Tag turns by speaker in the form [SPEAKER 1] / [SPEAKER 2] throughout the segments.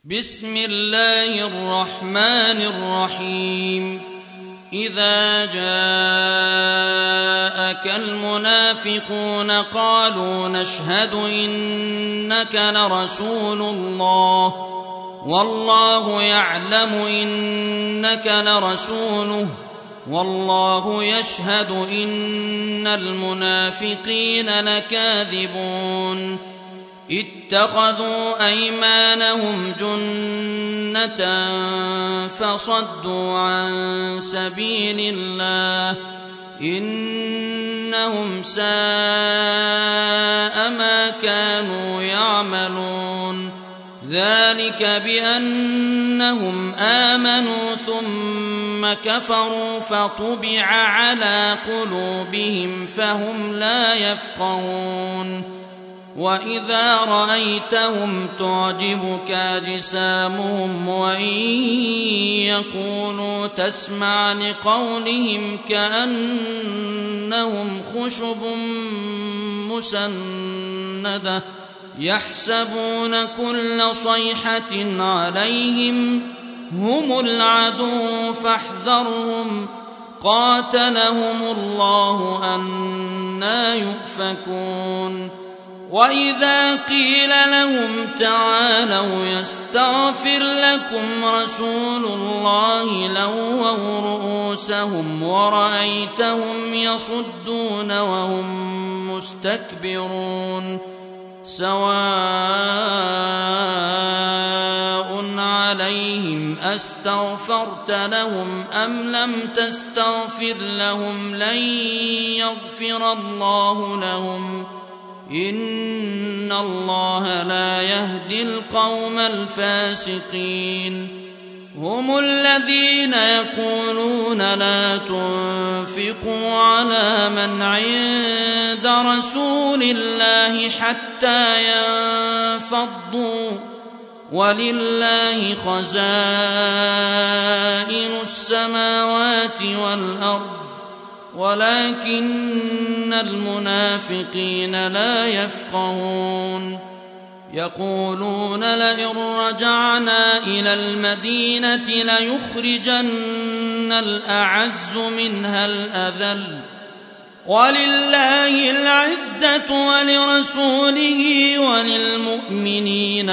[SPEAKER 1] بسم الله الرحمن الرحيم. إذا جاءك المنافقون قالوا نشهد إنك لرسول الله والله يعلم إنك لرسوله والله يشهد إن المنافقين لكاذبون. اتخذوا أيمانهم جنة فصدوا عن سبيل الله إنهم ساء ما كانوا يعملون. ذلك بأنهم آمنوا ثم كفروا فطبع على قلوبهم فهم لا يفقهون. وإذا رأيتهم تعجبك أجسامهم وإن يقولوا تسمع لقولهم كأنهم خشب مسندة يحسبون كل صيحة عليهم هم العدو فاحذرهم قاتلهم الله أنى يؤفكون. وإذا قيل لهم تعالوا يستغفر لكم رسول الله لووا رؤوسهم ورأيتهم يصدون وهم مستكبرون. سواء عليهم أستغفرت لهم أم لم تستغفر لهم لن يغفر الله لهم إن الله لا يهدي القوم الفاسقين. هم الذين يقولون لا تنفقوا على من عند رسول الله حتى ينفضوا ولله خزائن السماوات والأرض ولكن المنافقين لا يفقهون. يقولون لئن رجعنا إلى المدينة ليخرجن الأعز منها الأذل ولله العزة ولرسوله وللمؤمنين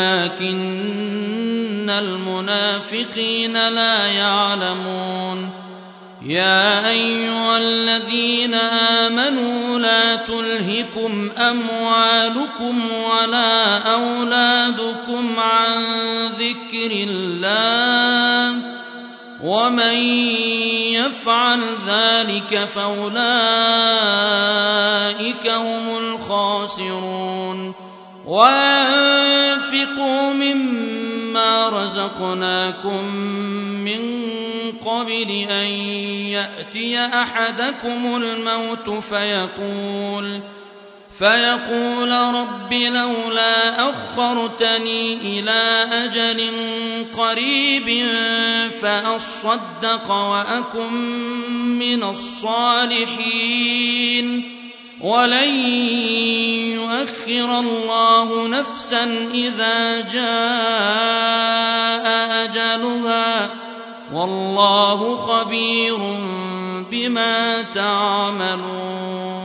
[SPEAKER 1] ولكن المنافقين لا يعلمون. يا أيها الذين آمنوا لا تلهكم أموالكم ولا أولادكم عن ذكر الله ومن يفعل ذلك فأولئك هم الخاسرون. وأنفقوا مما رزقناكم من قبل أن يأتي أحدكم الموت فيقول رب لولا أخرتني إلى أجل قريب فأصدق وأكن من الصالحين ولن يؤخر الله نفسا إذا جاء أجلها والله خبير بما تعملون.